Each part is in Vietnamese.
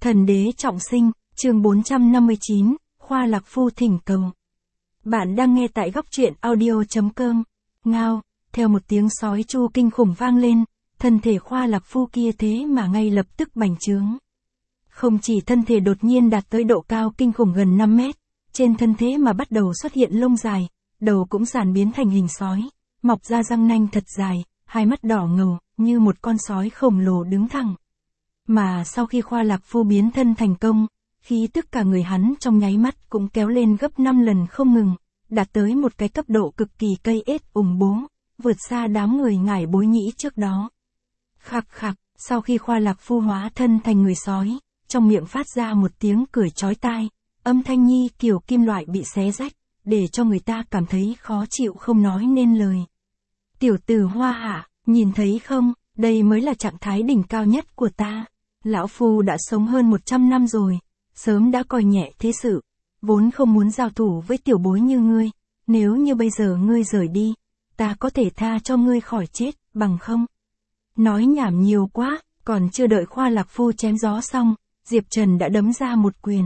Thần đế trọng sinh, chương 459, Khoa Lạc Phu thỉnh cầu. Bạn đang nghe tại góc truyện audio.com. Ngao, theo một tiếng sói chu kinh khủng vang lên, thân thể Khoa Lạc Phu kia thế mà ngay lập tức bành trướng. Không chỉ thân thể đột nhiên đạt tới độ cao kinh khủng gần 5 mét, trên thân thế mà bắt đầu xuất hiện lông dài, đầu cũng giản biến thành hình sói, mọc ra răng nanh thật dài, hai mắt đỏ ngầu, như một con sói khổng lồ đứng thẳng. Mà sau khi Khoa Lạc Phu biến thân thành công, khí tức cả người hắn trong nháy mắt cũng kéo lên gấp 5 lần không ngừng, đạt tới một cái cấp độ cực kỳ cây ết ủng bố, vượt xa đám người ngải bối nhĩ trước đó. Khạc khạc, sau khi Khoa Lạc Phu hóa thân thành người sói, trong miệng phát ra một tiếng cười chói tai, âm thanh nhi kiểu kim loại bị xé rách, để cho người ta cảm thấy khó chịu không nói nên lời. Tiểu tử Hoa Hạ, nhìn thấy không, đây mới là trạng thái đỉnh cao nhất của ta. Lão Phu đã sống hơn 100 năm rồi, sớm đã coi nhẹ thế sự, vốn không muốn giao thủ với tiểu bối như ngươi, nếu như bây giờ ngươi rời đi, ta có thể tha cho ngươi khỏi chết, bằng không? Nói nhảm nhiều quá, còn chưa đợi Khoa Lạc Phu chém gió xong, Diệp Trần đã đấm ra một quyền.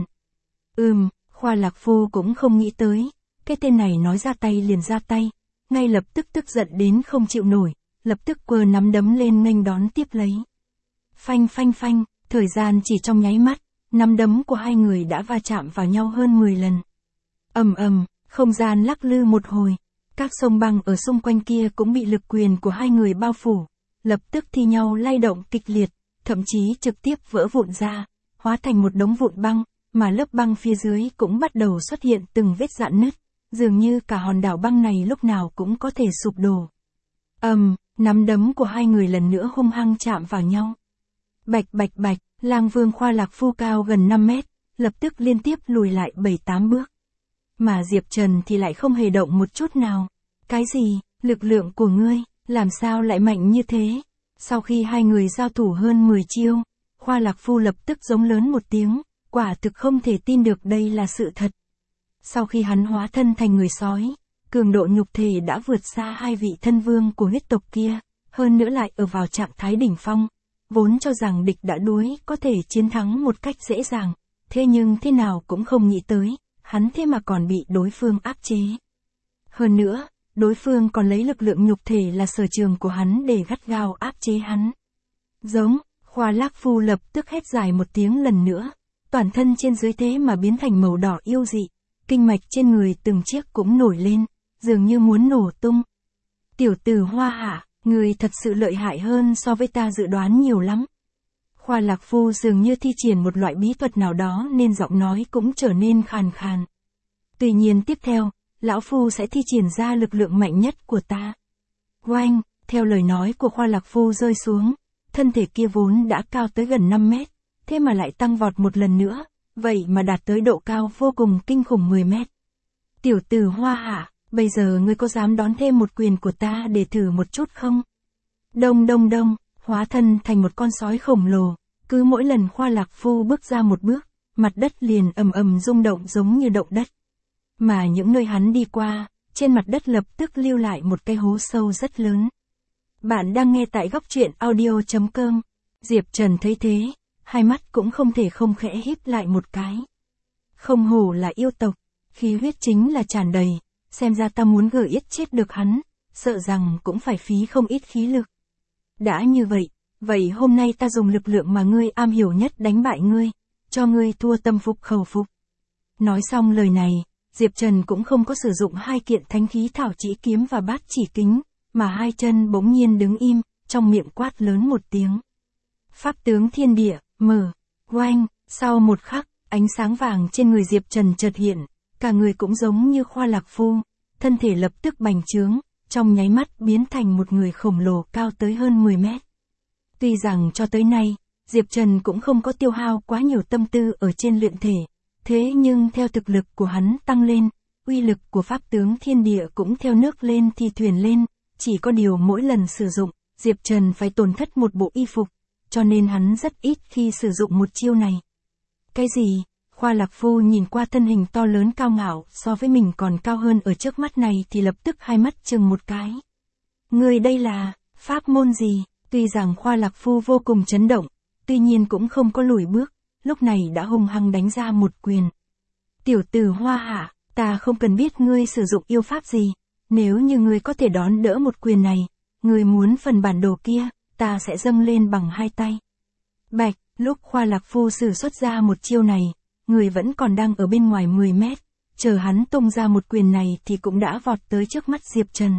Khoa Lạc Phu cũng không nghĩ tới, cái tên này nói ra tay liền ra tay, ngay lập tức tức giận đến không chịu nổi, lập tức quơ nắm đấm lên nghênh đón tiếp lấy. Phanh phanh phanh, thời gian chỉ trong nháy mắt, nắm đấm của hai người đã va chạm vào nhau hơn 10 lần. Ầm ầm, không gian lắc lư một hồi, các sông băng ở xung quanh kia cũng bị lực quyền của hai người bao phủ, lập tức thi nhau lay động kịch liệt, thậm chí trực tiếp vỡ vụn ra, hóa thành một đống vụn băng, mà lớp băng phía dưới cũng bắt đầu xuất hiện từng vết rạn nứt, dường như cả hòn đảo băng này lúc nào cũng có thể sụp đổ. Nắm đấm của hai người lần nữa hung hăng chạm vào nhau. Bạch bạch bạch, Lang Vương Khoa Lạc Phu cao gần 5 mét, lập tức liên tiếp lùi lại 7-8 bước. Mà Diệp Trần thì lại không hề động một chút nào. Cái gì, lực lượng của ngươi, làm sao lại mạnh như thế? Sau khi hai người giao thủ hơn 10 chiêu, Khoa Lạc Phu lập tức giống lớn một tiếng, quả thực không thể tin được đây là sự thật. Sau khi hắn hóa thân thành người sói, cường độ nhục thể đã vượt xa hai vị thân vương của huyết tộc kia, hơn nữa lại ở vào trạng thái đỉnh phong. Vốn cho rằng địch đã đuối có thể chiến thắng một cách dễ dàng, thế nhưng thế nào cũng không nghĩ tới, hắn thế mà còn bị đối phương áp chế. Hơn nữa, đối phương còn lấy lực lượng nhục thể là sở trường của hắn để gắt gao áp chế hắn. Giống, Khoa Lạc Phu lập tức hét dài một tiếng lần nữa, toàn thân trên dưới thế mà biến thành màu đỏ yêu dị, kinh mạch trên người từng chiếc cũng nổi lên, dường như muốn nổ tung. Tiểu tử Hoa Hạ, người thật sự lợi hại hơn so với ta dự đoán nhiều lắm. Khoa Lạc Phu dường như thi triển một loại bí thuật nào đó nên giọng nói cũng trở nên khàn khàn. Tuy nhiên tiếp theo, Lão Phu sẽ thi triển ra lực lượng mạnh nhất của ta. Oanh, theo lời nói của Khoa Lạc Phu rơi xuống, thân thể kia vốn đã cao tới gần 5 mét, thế mà lại tăng vọt một lần nữa, vậy mà đạt tới độ cao vô cùng kinh khủng 10 mét. Tiểu tử Hoa Hạ, bây giờ ngươi có dám đón thêm một quyền của ta để thử một chút không? Đông đông đông, hóa thân thành một con sói khổng lồ, cứ mỗi lần Khoa Lạc Phu bước ra một bước, mặt đất liền ầm ầm rung động giống như động đất. Mà những nơi hắn đi qua, trên mặt đất lập tức lưu lại một cái hố sâu rất lớn. Bạn đang nghe tại góc truyện audio.com. Diệp Trần thấy thế, hai mắt cũng không thể không khẽ híp lại một cái. Không hổ là yêu tộc, khí huyết chính là tràn đầy, xem ra ta muốn gợi ít chết được hắn, sợ rằng cũng phải phí không ít khí lực. Đã như vậy hôm nay ta dùng lực lượng mà ngươi am hiểu nhất đánh bại ngươi, cho ngươi thua tâm phục khẩu phục. Nói xong lời này, Diệp Trần cũng không có sử dụng hai kiện thánh khí thảo chỉ kiếm và bát chỉ kính, mà hai chân bỗng nhiên đứng im, trong miệng quát lớn một tiếng. Pháp tướng thiên địa, mở, oanh, sau một khắc, ánh sáng vàng trên người Diệp Trần chợt hiện, cả người cũng giống như Khoa Lạc Phu, thân thể lập tức bành trướng, trong nháy mắt biến thành một người khổng lồ cao tới hơn 10 mét. Tuy rằng cho tới nay, Diệp Trần cũng không có tiêu hao quá nhiều tâm tư ở trên luyện thể, thế nhưng theo thực lực của hắn tăng lên, uy lực của pháp tướng thiên địa cũng theo nước lên thì thuyền lên, chỉ có điều mỗi lần sử dụng, Diệp Trần phải tổn thất một bộ y phục, cho nên hắn rất ít khi sử dụng một chiêu này. Cái gì? Khoa Lạc Phu nhìn qua thân hình to lớn cao ngạo so với mình còn cao hơn ở trước mắt này thì lập tức hai mắt chừng một cái. Người đây là, pháp môn gì? Tuy rằng Khoa Lạc Phu vô cùng chấn động, tuy nhiên cũng không có lùi bước, lúc này đã hung hăng đánh ra một quyền. Tiểu tử Hoa Hạ, ta không cần biết ngươi sử dụng yêu pháp gì, nếu như ngươi có thể đón đỡ một quyền này, ngươi muốn phần bản đồ kia, ta sẽ dâng lên bằng hai tay. Bạch, lúc Khoa Lạc Phu sử xuất ra một chiêu này, người vẫn còn đang ở bên ngoài 10 mét, chờ hắn tung ra một quyền này thì cũng đã vọt tới trước mắt Diệp Trần.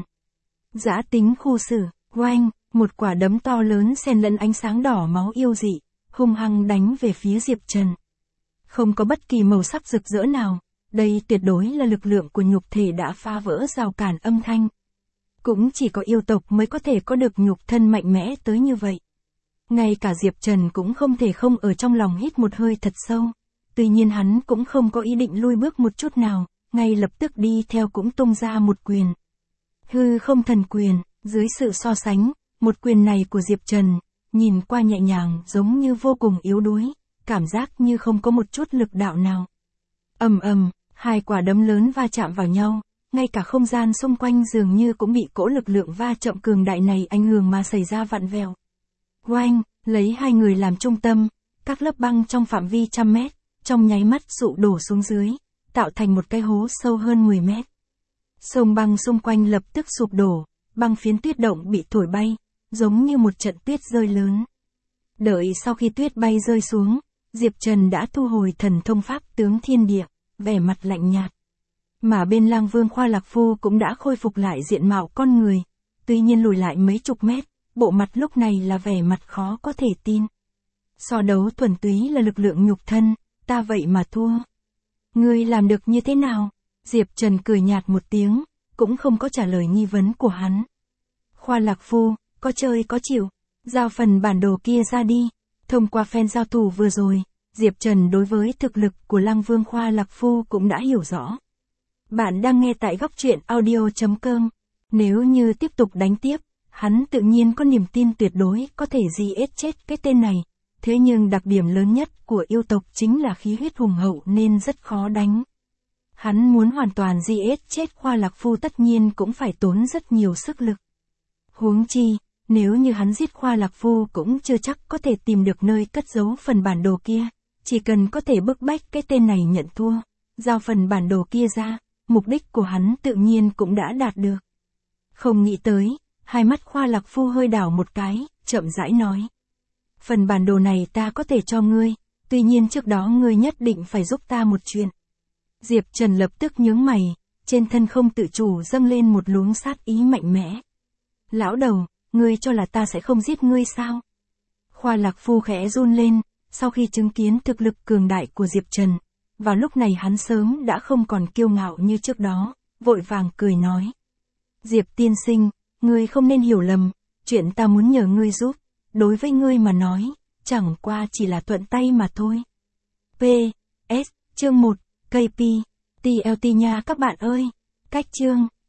Giã tính khu sử, oanh, một quả đấm to lớn xen lẫn ánh sáng đỏ máu yêu dị, hung hăng đánh về phía Diệp Trần. Không có bất kỳ màu sắc rực rỡ nào, đây tuyệt đối là lực lượng của nhục thể đã phá vỡ rào cản âm thanh. Cũng chỉ có yêu tộc mới có thể có được nhục thân mạnh mẽ tới như vậy. Ngay cả Diệp Trần cũng không thể không ở trong lòng hít một hơi thật sâu. Tuy nhiên hắn cũng không có ý định lui bước một chút nào, ngay lập tức đi theo cũng tung ra một quyền. Hư không thần quyền, dưới sự so sánh, một quyền này của Diệp Trần, nhìn qua nhẹ nhàng giống như vô cùng yếu đuối, cảm giác như không có một chút lực đạo nào. Ầm ầm, hai quả đấm lớn va chạm vào nhau, ngay cả không gian xung quanh dường như cũng bị cỗ lực lượng va chạm cường đại này ảnh hưởng mà xảy ra vặn vẹo. Oanh, lấy hai người làm trung tâm, các lớp băng trong phạm vi 100 mét, trong nháy mắt sụ đổ xuống dưới, tạo thành một cái hố sâu hơn 10 mét. Sông băng xung quanh lập tức sụp đổ, băng phiến tuyết động bị thổi bay, giống như một trận tuyết rơi lớn. Đợi sau khi tuyết bay rơi xuống, Diệp Trần đã thu hồi thần thông pháp tướng thiên địa, vẻ mặt lạnh nhạt. Mà bên Lang Vương Khoa Lạc Phu cũng đã khôi phục lại diện mạo con người, tuy nhiên lùi lại mấy chục mét, bộ mặt lúc này là vẻ mặt khó có thể tin. So đấu thuần túy là lực lượng nhục thân, ta vậy mà thua. Ngươi làm được như thế nào? Diệp Trần cười nhạt một tiếng, cũng không có trả lời nghi vấn của hắn. Khoa Lạc Phu, có chơi có chịu, giao phần bản đồ kia ra đi. Thông qua phen giao thủ vừa rồi, Diệp Trần đối với thực lực của Lang Vương Khoa Lạc Phu cũng đã hiểu rõ. Bạn đang nghe tại góc truyện audio.com. Nếu như tiếp tục đánh tiếp, hắn tự nhiên có niềm tin tuyệt đối có thể giết chết cái tên này. Thế nhưng đặc điểm lớn nhất của yêu tộc chính là khí huyết hùng hậu nên rất khó đánh. Hắn muốn hoàn toàn giết chết Khoa Lạc Phu tất nhiên cũng phải tốn rất nhiều sức lực. Huống chi, nếu như hắn giết Khoa Lạc Phu cũng chưa chắc có thể tìm được nơi cất giấu phần bản đồ kia. Chỉ cần có thể bức bách cái tên này nhận thua, giao phần bản đồ kia ra, mục đích của hắn tự nhiên cũng đã đạt được. Không nghĩ tới, hai mắt Khoa Lạc Phu hơi đảo một cái, chậm rãi nói. Phần bản đồ này ta có thể cho ngươi, tuy nhiên trước đó ngươi nhất định phải giúp ta một chuyện. Diệp Trần lập tức nhướng mày, trên thân không tự chủ dâng lên một luồng sát ý mạnh mẽ. Lão đầu, ngươi cho là ta sẽ không giết ngươi sao? Khoa Lạc Phu khẽ run lên, sau khi chứng kiến thực lực cường đại của Diệp Trần. Vào lúc này hắn sớm đã không còn kiêu ngạo như trước đó, vội vàng cười nói. Diệp tiên sinh, ngươi không nên hiểu lầm, chuyện ta muốn nhờ ngươi giúp, đối với ngươi mà nói, chẳng qua chỉ là thuận tay mà thôi. P.S. Chương 1, KP, TLT nha các bạn ơi, cách chương.